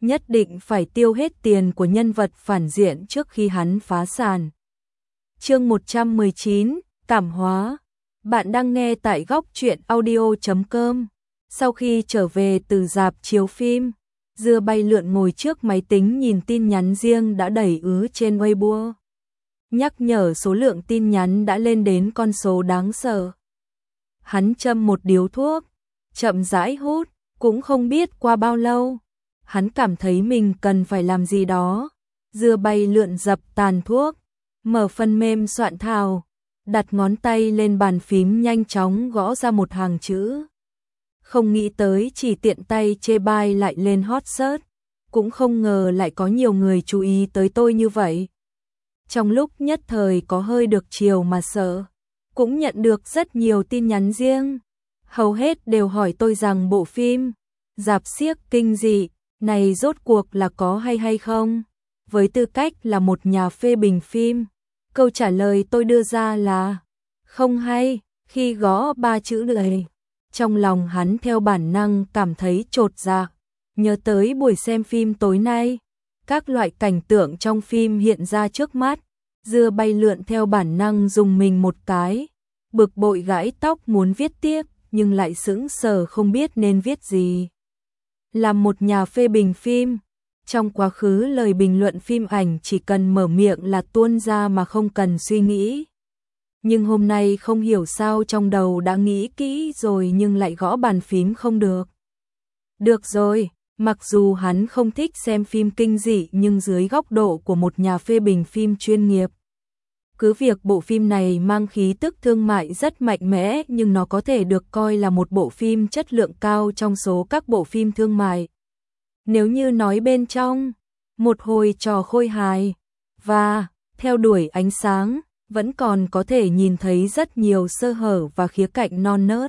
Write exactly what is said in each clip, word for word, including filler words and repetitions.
nhất định phải tiêu hết tiền của nhân vật phản diện trước khi hắn phá sản. Chương một trăm mười chín, cảm hóa. Bạn đang nghe tại góc truyện audio chấm com. Sau khi trở về từ rạp chiếu phim, Dưa Bay Lượn ngồi trước máy tính nhìn tin nhắn riêng đã đẩy ứ trên Weibo. Nhắc nhở số lượng tin nhắn đã lên đến con số đáng sợ. Hắn châm một điếu thuốc, chậm rãi hút, cũng không biết qua bao lâu. Hắn cảm thấy mình cần phải làm gì đó. Dưa Bay Lượn dập tàn thuốc, mở phần mềm soạn thảo, đặt ngón tay lên bàn phím nhanh chóng gõ ra một hàng chữ. Không nghĩ tới chỉ tiện tay chê bai lại lên hot search, cũng không ngờ lại có nhiều người chú ý tới tôi như vậy. Trong lúc nhất thời có hơi được chiều mà sợ, cũng nhận được rất nhiều tin nhắn riêng. Hầu hết đều hỏi tôi rằng bộ phim Rạp Xiếc Kinh Dị này rốt cuộc là có hay hay không. Với tư cách là một nhà phê bình phim, câu trả lời tôi đưa ra là không hay. Khi gõ ba chữ này, trong lòng hắn theo bản năng cảm thấy chột dạ. Nhớ tới buổi xem phim tối nay, các loại cảnh tượng trong phim hiện ra trước mắt, Dưa Bay Lượn theo bản năng dùng mình một cái, bực bội gãi tóc muốn viết tiếp nhưng lại sững sờ không biết nên viết gì. Làm một nhà phê bình phim, trong quá khứ lời bình luận phim ảnh chỉ cần mở miệng là tuôn ra mà không cần suy nghĩ. Nhưng hôm nay không hiểu sao trong đầu đã nghĩ kỹ rồi nhưng lại gõ bàn phím không được. Được rồi, mặc dù hắn không thích xem phim kinh dị nhưng dưới góc độ của một nhà phê bình phim chuyên nghiệp. Cứ việc bộ phim này mang khí tức thương mại rất mạnh mẽ nhưng nó có thể được coi là một bộ phim chất lượng cao trong số các bộ phim thương mại. Nếu như nói bên trong, một hồi trò khôi hài và theo đuổi ánh sáng, vẫn còn có thể nhìn thấy rất nhiều sơ hở và khía cạnh non nớt.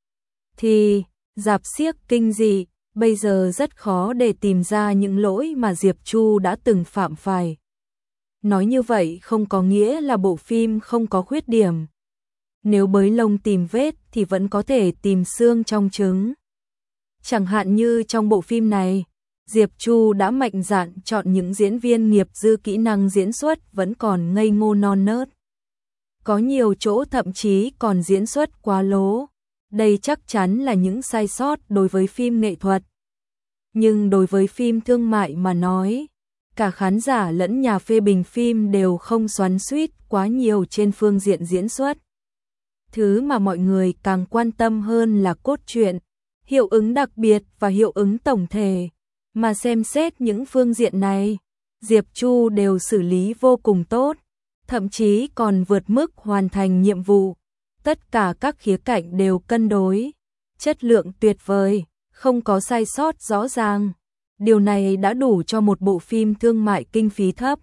Thì, Rạp Xiếc Kinh Dị, bây giờ rất khó để tìm ra những lỗi mà Diệp Chu đã từng phạm phải. Nói như vậy không có nghĩa là bộ phim không có khuyết điểm. Nếu bới lông tìm vết thì vẫn có thể tìm xương trong trứng. Chẳng hạn như trong bộ phim này, Diệp Chu đã mạnh dạn chọn những diễn viên nghiệp dư kỹ năng diễn xuất vẫn còn ngây ngô non nớt. Có nhiều chỗ thậm chí còn diễn xuất quá lố. Đây chắc chắn là những sai sót đối với phim nghệ thuật. Nhưng đối với phim thương mại mà nói, cả khán giả lẫn nhà phê bình phim đều không xoắn xuýt quá nhiều trên phương diện diễn xuất. Thứ mà mọi người càng quan tâm hơn là cốt truyện, hiệu ứng đặc biệt và hiệu ứng tổng thể. Mà xem xét những phương diện này, Diệp Chu đều xử lý vô cùng tốt, thậm chí còn vượt mức hoàn thành nhiệm vụ. Tất cả các khía cạnh đều cân đối, chất lượng tuyệt vời, không có sai sót rõ ràng. Điều này đã đủ cho một bộ phim thương mại kinh phí thấp.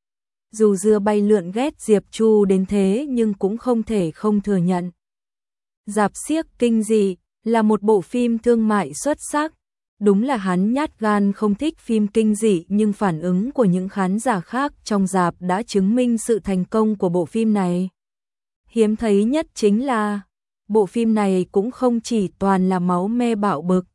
Dù Dưa Bay Lượn ghét Diệp Chu đến thế nhưng cũng không thể không thừa nhận. Rạp Xiếc Kinh Dị là một bộ phim thương mại xuất sắc. Đúng là hắn nhát gan không thích phim kinh dị nhưng phản ứng của những khán giả khác trong rạp đã chứng minh sự thành công của bộ phim này. Hiếm thấy nhất chính là, bộ phim này cũng không chỉ toàn là máu me bạo bực.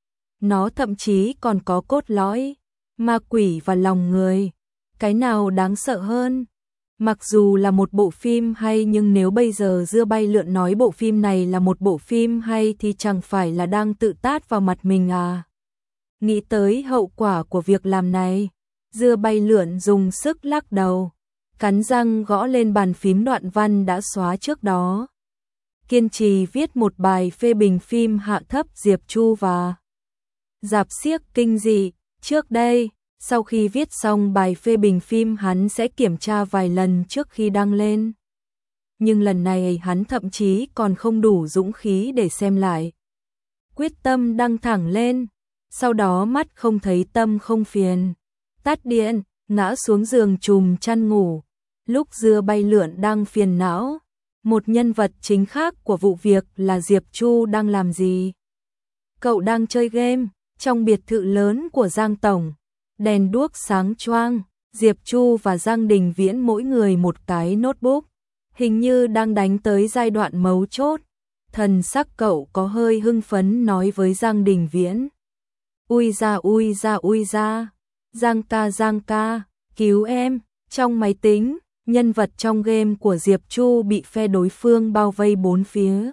Nó thậm chí còn có cốt lõi, ma quỷ và lòng người. Cái nào đáng sợ hơn? Mặc dù là một bộ phim hay nhưng nếu bây giờ Dưa Bay Lượn nói bộ phim này là một bộ phim hay thì chẳng phải là đang tự tát vào mặt mình à? Nghĩ tới hậu quả của việc làm này, Dưa Bay Lượn dùng sức lắc đầu, cắn răng gõ lên bàn phím đoạn văn đã xóa trước đó. Kiên trì viết một bài phê bình phim hạ thấp Diệp Chu và Rạp Xiếc Kinh Dị. Trước đây, sau khi viết xong bài phê bình phim hắn sẽ kiểm tra vài lần trước khi đăng lên. Nhưng lần này hắn thậm chí còn không đủ dũng khí để xem lại. Quyết tâm đăng thẳng lên, sau đó mắt không thấy tâm không phiền. Tắt điện, ngã xuống giường trùm chăn ngủ. Lúc Dưa Bay Lượn đang phiền não, một nhân vật chính khác của vụ việc là Diệp Chu đang làm gì? Cậu đang chơi game, trong biệt thự lớn của Giang Tổng. Đèn đuốc sáng choang, Diệp Chu và Giang Đình Viễn mỗi người một cái notebook. Hình như đang đánh tới giai đoạn mấu chốt. Thần sắc cậu có hơi hưng phấn nói với Giang Đình Viễn. Ui da ui da ui da, Giang ca Giang ca, cứu em. Trong máy tính, nhân vật trong game của Diệp Chu bị phe đối phương bao vây bốn phía.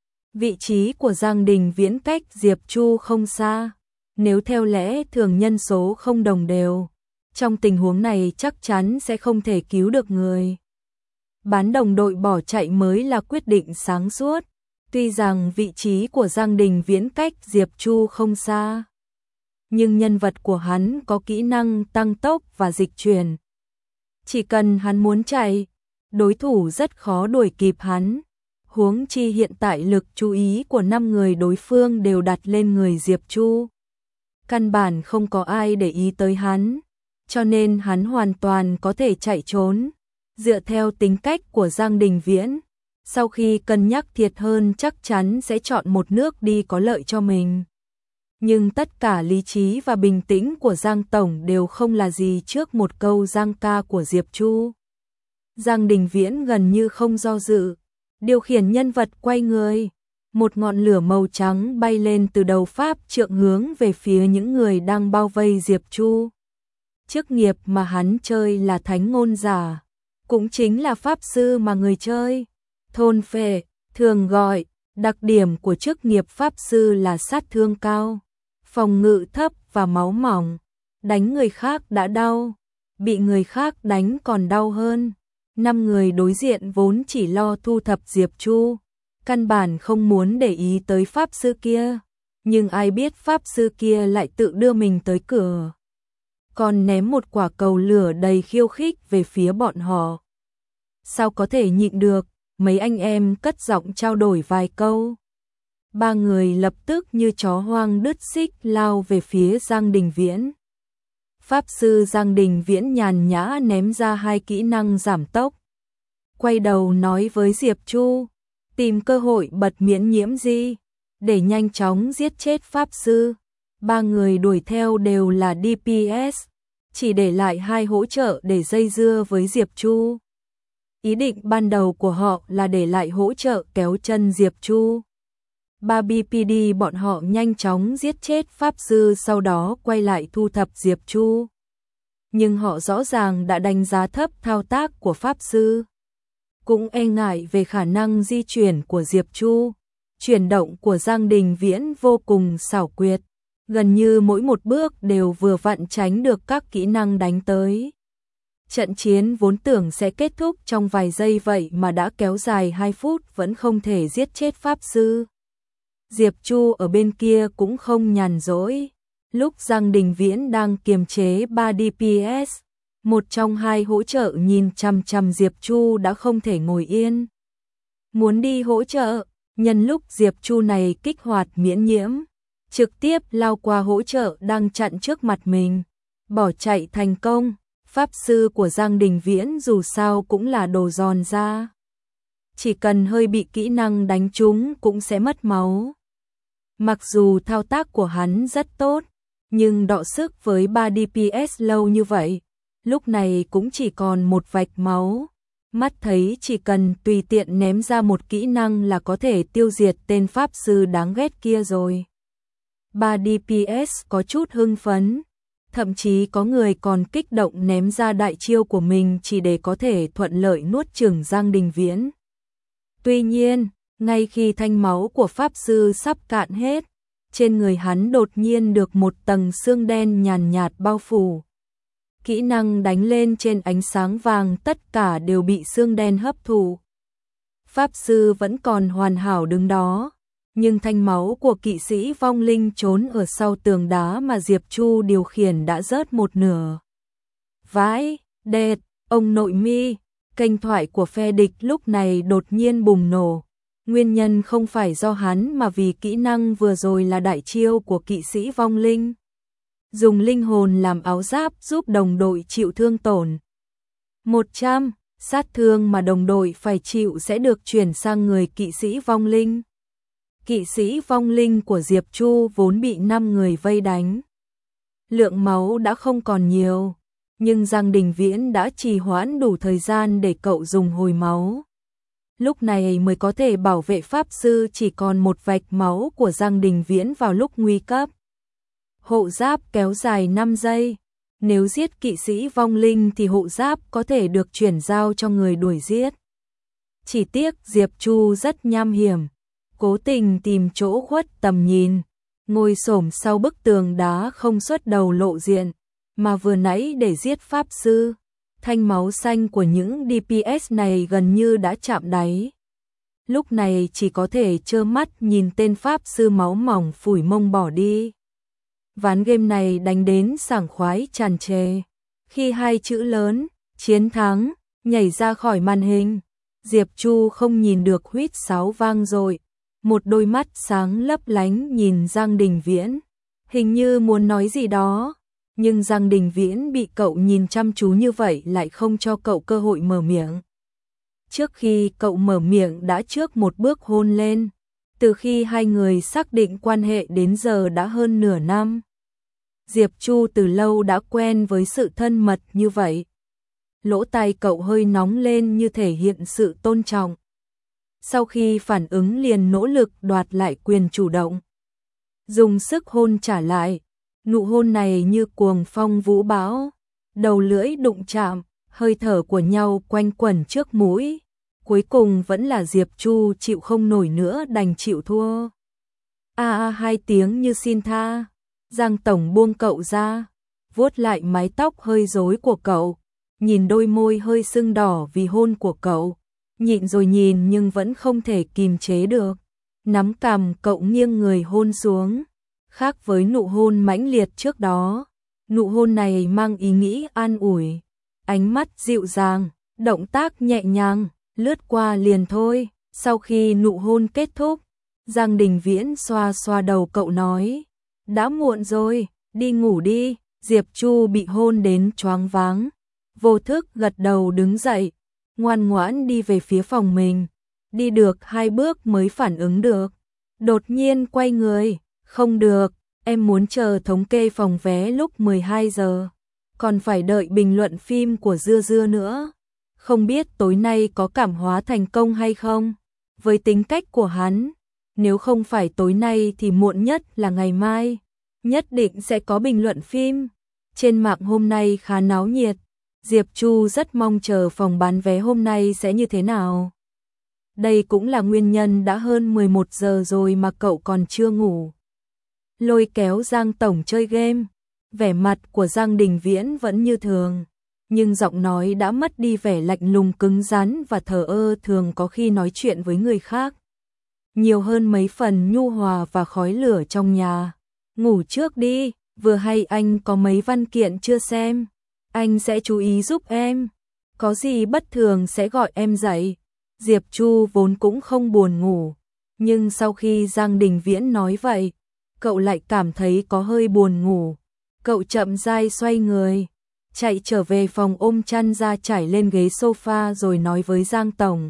Vị trí của Giang Đình Viễn cách Diệp Chu không xa. Nếu theo lẽ thường nhân số không đồng đều, trong tình huống này chắc chắn sẽ không thể cứu được người. Bán đồng đội bỏ chạy mới là quyết định sáng suốt. Tuy rằng vị trí của Giang Đình Viễn cách Diệp Chu không xa, nhưng nhân vật của hắn có kỹ năng tăng tốc và dịch chuyển. Chỉ cần hắn muốn chạy, đối thủ rất khó đuổi kịp hắn. Huống chi hiện tại lực chú ý của năm người đối phương đều đặt lên người Diệp Chu. Căn bản không có ai để ý tới hắn, cho nên hắn hoàn toàn có thể chạy trốn. Dựa theo tính cách của Giang Đình Viễn, sau khi cân nhắc thiệt hơn chắc chắn sẽ chọn một nước đi có lợi cho mình. Nhưng tất cả lý trí và bình tĩnh của Giang Tổng đều không là gì trước một câu Giang ca của Diệp Chu. Giang Đình Viễn gần như không do dự, điều khiển nhân vật quay người. Một ngọn lửa màu trắng bay lên từ đầu pháp trượng hướng về phía những người đang bao vây Diệp Chu. Chức nghiệp mà hắn chơi là thánh ngôn giả, cũng chính là pháp sư mà người chơi thôn phệ thường gọi. Đặc điểm của chức nghiệp pháp sư là sát thương cao, phòng ngự thấp và máu mỏng. Đánh người khác đã đau, bị người khác đánh còn đau hơn. Năm người đối diện vốn chỉ lo thu thập Diệp Chu, căn bản không muốn để ý tới pháp sư kia, nhưng ai biết pháp sư kia lại tự đưa mình tới cửa, còn ném một quả cầu lửa đầy khiêu khích về phía bọn họ. Sao có thể nhịn được, mấy anh em cất giọng trao đổi vài câu. Ba người lập tức như chó hoang đứt xích lao về phía Giang Đình Viễn. Pháp sư Giang Đình Viễn nhàn nhã ném ra hai kỹ năng giảm tốc. Quay đầu nói với Diệp Chu, tìm cơ hội bật miễn nhiễm di, để nhanh chóng giết chết Pháp sư. Ba người đuổi theo đều là đê pê ét, chỉ để lại hai hỗ trợ để dây dưa với Diệp Chu. Ý định ban đầu của họ là để lại hỗ trợ kéo chân Diệp Chu. Ba bê pê đê bọn họ nhanh chóng giết chết Pháp sư, sau đó quay lại thu thập Diệp Chu. Nhưng họ rõ ràng đã đánh giá thấp thao tác của Pháp sư, cũng e ngại về khả năng di chuyển của Diệp Chu. Chuyển động của Giang Đình Viễn vô cùng xảo quyệt, gần như mỗi một bước đều vừa vặn tránh được các kỹ năng đánh tới. Trận chiến vốn tưởng sẽ kết thúc trong vài giây vậy mà đã kéo dài hai phút vẫn không thể giết chết Pháp sư. Diệp Chu ở bên kia cũng không nhàn rỗi. Lúc Giang Đình Viễn đang kiềm chế ba đê pê ét, một trong hai hỗ trợ nhìn chằm chằm Diệp Chu đã không thể ngồi yên. Muốn đi hỗ trợ, nhân lúc Diệp Chu này kích hoạt miễn nhiễm, trực tiếp lao qua hỗ trợ đang chặn trước mặt mình, bỏ chạy thành công. Pháp sư của Giang Đình Viễn dù sao cũng là đồ giòn ra, chỉ cần hơi bị kỹ năng đánh trúng cũng sẽ mất máu. Mặc dù thao tác của hắn rất tốt, nhưng đọ sức với ba đê pê ét lâu như vậy, lúc này cũng chỉ còn một vạch máu. Mắt thấy chỉ cần tùy tiện ném ra một kỹ năng là có thể tiêu diệt tên pháp sư đáng ghét kia rồi. ba đê pê ét có chút hưng phấn, thậm chí có người còn kích động ném ra đại chiêu của mình chỉ để có thể thuận lợi nuốt chửng Giang Đình Viễn. Tuy nhiên, ngay khi thanh máu của pháp sư sắp cạn hết, trên người hắn đột nhiên được một tầng xương đen nhàn nhạt bao phủ. Kỹ năng đánh lên trên ánh sáng vàng tất cả đều bị xương đen hấp thụ. Pháp sư vẫn còn hoàn hảo đứng đó, nhưng thanh máu của kỵ sĩ vong linh trốn ở sau tường đá mà Diệp Chu điều khiển đã rớt một nửa. Vãi, đệt, ông nội mi, kênh thoại của phe địch lúc này đột nhiên bùng nổ. Nguyên nhân không phải do hắn mà vì kỹ năng vừa rồi là đại chiêu của kỵ sĩ vong linh. Dùng linh hồn làm áo giáp giúp đồng đội chịu thương tổn. một trăm, sát thương mà đồng đội phải chịu sẽ được chuyển sang người kỵ sĩ vong linh. Kỵ sĩ vong linh của Diệp Chu vốn bị năm người vây đánh. Lượng máu đã không còn nhiều, nhưng Giang Đình Viễn đã trì hoãn đủ thời gian để cậu dùng hồi máu. Lúc này mới có thể bảo vệ pháp sư chỉ còn một vạch máu của Giang Đình Viễn vào lúc nguy cấp. hộ giáp kéo dài năm giây. Nếu giết kỵ sĩ vong linh thì hộ giáp có thể được chuyển giao cho người đuổi giết. Chỉ tiếc Diệp Chu rất nham hiểm, cố tình tìm chỗ khuất tầm nhìn, ngồi xổm sau bức tường đá không xuất đầu lộ diện, mà vừa nãy để giết pháp sư, thanh máu xanh của những đê pê ét này gần như đã chạm đáy. Lúc này chỉ có thể trơ mắt nhìn tên pháp sư máu mỏng phủi mông bỏ đi. Ván game này đánh đến sảng khoái tràn trề. Khi hai chữ lớn, chiến thắng, nhảy ra khỏi màn hình, Diệp Chu không nhìn được huýt sáo vang dội, một đôi mắt sáng lấp lánh nhìn Giang Đình Viễn, hình như muốn nói gì đó, nhưng Giang Đình Viễn bị cậu nhìn chăm chú như vậy lại không cho cậu cơ hội mở miệng. Trước khi cậu mở miệng đã trước một bước hôn lên, từ khi hai người xác định quan hệ đến giờ đã hơn nửa năm. Diệp Chu từ lâu đã quen với sự thân mật như vậy. Lỗ tai cậu hơi nóng lên như thể hiện sự tôn trọng. Sau khi phản ứng liền nỗ lực đoạt lại quyền chủ động. Dùng sức hôn trả lại, nụ hôn này như cuồng phong vũ bão, đầu lưỡi đụng chạm, hơi thở của nhau quanh quẩn trước mũi. Cuối cùng vẫn là Diệp Chu chịu không nổi nữa đành chịu thua. A a hai tiếng như xin tha. Giang Tổng buông cậu ra, vuốt lại mái tóc hơi rối của cậu, nhìn đôi môi hơi sưng đỏ vì hôn của cậu, nhịn rồi nhìn nhưng vẫn không thể kìm chế được. Nắm cằm cậu nghiêng người hôn xuống, khác với nụ hôn mãnh liệt trước đó, nụ hôn này mang ý nghĩ an ủi, ánh mắt dịu dàng, động tác nhẹ nhàng, lướt qua liền thôi. Sau khi nụ hôn kết thúc, Giang Đình Viễn xoa xoa đầu cậu nói, đã muộn rồi, đi ngủ đi. Diệp Chu bị hôn đến choáng váng, vô thức gật đầu đứng dậy, ngoan ngoãn đi về phía phòng mình, đi được hai bước mới phản ứng được, đột nhiên quay người, không được, em muốn chờ thống kê phòng vé lúc mười hai giờ, còn phải đợi bình luận phim của Dưa Dưa nữa, không biết tối nay có cảm hóa thành công hay không. Với tính cách của hắn, nếu không phải tối nay thì muộn nhất là ngày mai, nhất định sẽ có bình luận phim. Trên mạng hôm nay khá náo nhiệt, Diệp Chu rất mong chờ phòng bán vé hôm nay sẽ như thế nào. Đây cũng là nguyên nhân đã hơn mười một giờ rồi mà cậu còn chưa ngủ. Lôi kéo Giang Tổng chơi game, vẻ mặt của Giang Đình Viễn vẫn như thường, nhưng giọng nói đã mất đi vẻ lạnh lùng cứng rắn và thờ ơ thường có khi nói chuyện với người khác. Nhiều hơn mấy phần nhu hòa và khói lửa trong nhà. Ngủ trước đi, vừa hay anh có mấy văn kiện chưa xem, anh sẽ chú ý giúp em, có gì bất thường sẽ gọi em dậy. Diệp Chu vốn cũng không buồn ngủ, nhưng sau khi Giang Đình Viễn nói vậy, cậu lại cảm thấy có hơi buồn ngủ. Cậu chậm rãi xoay người, chạy trở về phòng ôm chăn ra trải lên ghế sofa rồi nói với Giang Tổng.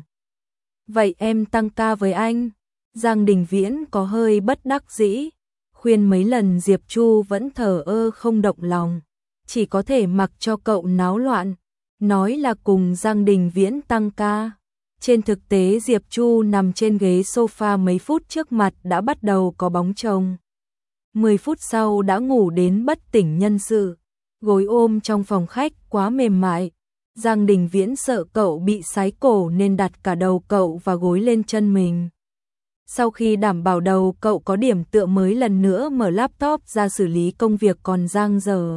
Vậy em tăng ca với anh. Giang Đình Viễn có hơi bất đắc dĩ, khuyên mấy lần Diệp Chu vẫn thờ ơ không động lòng, chỉ có thể mặc cho cậu náo loạn, nói là cùng Giang Đình Viễn tăng ca. Trên thực tế Diệp Chu nằm trên ghế sofa mấy phút trước mặt đã bắt đầu có bóng chồng. mười phút sau đã ngủ đến bất tỉnh nhân sự, gối ôm trong phòng khách quá mềm mại. Giang Đình Viễn sợ cậu bị sái cổ nên đặt cả đầu cậu và gối lên chân mình. Sau khi đảm bảo đầu cậu có điểm tựa mới lần nữa mở laptop ra xử lý công việc còn dang dở.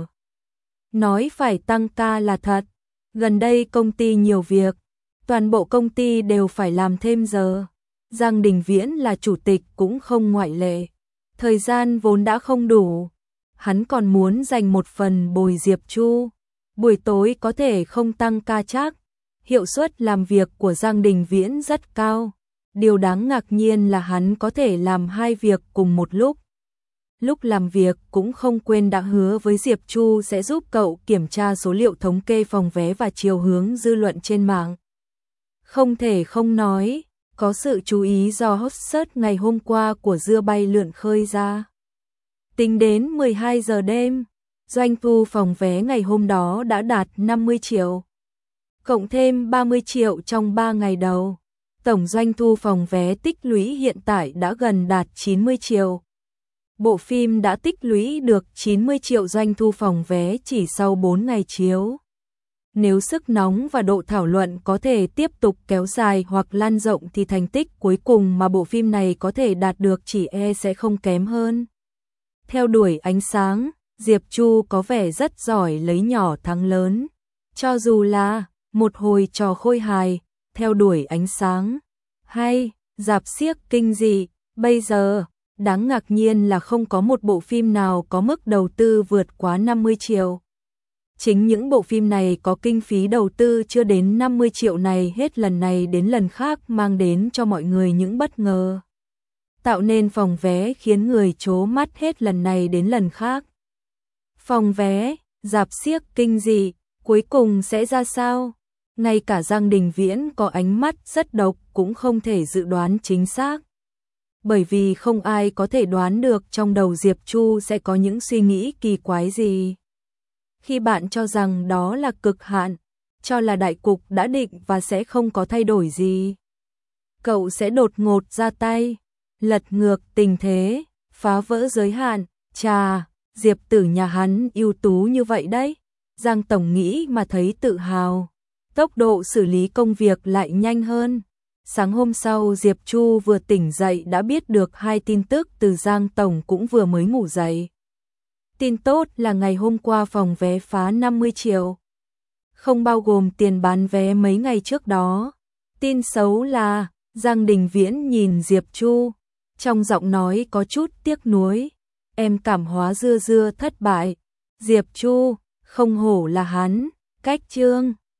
Nói phải tăng ca là thật, gần đây công ty nhiều việc, toàn bộ công ty đều phải làm thêm giờ. Giang Đình Viễn là chủ tịch cũng không ngoại lệ, thời gian vốn đã không đủ, hắn còn muốn dành một phần bồi Diệp Chu. Buổi tối có thể không tăng ca chắc, hiệu suất làm việc của Giang Đình Viễn rất cao. Điều đáng ngạc nhiên là hắn có thể làm hai việc cùng một lúc. Lúc làm việc cũng không quên đã hứa với Diệp Chu sẽ giúp cậu kiểm tra số liệu thống kê phòng vé và chiều hướng dư luận trên mạng. Không thể không nói, có sự chú ý do hot search ngày hôm qua của Dưa bay lượn khơi ra. Tính đến mười hai giờ đêm, doanh thu phòng vé ngày hôm đó đã đạt năm mươi triệu. Cộng thêm ba mươi triệu trong ba ngày đầu. Tổng doanh thu phòng vé tích lũy hiện tại đã gần đạt chín mươi triệu. Bộ phim đã tích lũy được chín mươi triệu doanh thu phòng vé chỉ sau bốn ngày chiếu. Nếu sức nóng và độ thảo luận có thể tiếp tục kéo dài hoặc lan rộng thì thành tích cuối cùng mà bộ phim này có thể đạt được chỉ e sẽ không kém hơn. Theo đuổi ánh sáng, Diệp Chu có vẻ rất giỏi lấy nhỏ thắng lớn. Cho dù là một hồi trò khôi hài, theo đuổi ánh sáng, hay rạp xiếc kinh dị, bây giờ, đáng ngạc nhiên là không có một bộ phim nào có mức đầu tư vượt quá năm mươi triệu. Chính những bộ phim này có kinh phí đầu tư chưa đến năm mươi triệu này hết lần này đến lần khác mang đến cho mọi người những bất ngờ. Tạo nên phòng vé khiến người trố mắt hết lần này đến lần khác. Phòng vé, rạp xiếc kinh dị, cuối cùng sẽ ra sao? Ngay cả Giang Đình Viễn có ánh mắt rất độc cũng không thể dự đoán chính xác. Bởi vì không ai có thể đoán được trong đầu Diệp Chu sẽ có những suy nghĩ kỳ quái gì. Khi bạn cho rằng đó là cực hạn, cho là đại cục đã định và sẽ không có thay đổi gì, cậu sẽ đột ngột ra tay, lật ngược tình thế, phá vỡ giới hạn. Chà, Diệp Tử nhà hắn ưu tú như vậy đấy. Giang tổng nghĩ mà thấy tự hào. Tốc độ xử lý công việc lại nhanh hơn. Sáng hôm sau Diệp Chu vừa tỉnh dậy đã biết được hai tin tức từ Giang tổng cũng vừa mới ngủ dậy. Tin tốt là ngày hôm qua phòng vé phá năm mươi triệu. Không bao gồm tiền bán vé mấy ngày trước đó. Tin xấu là Giang Đình Viễn nhìn Diệp Chu, trong giọng nói có chút tiếc nuối. Em cảm hóa dưa dưa thất bại. Diệp Chu, không hổ là hắn, cách chương.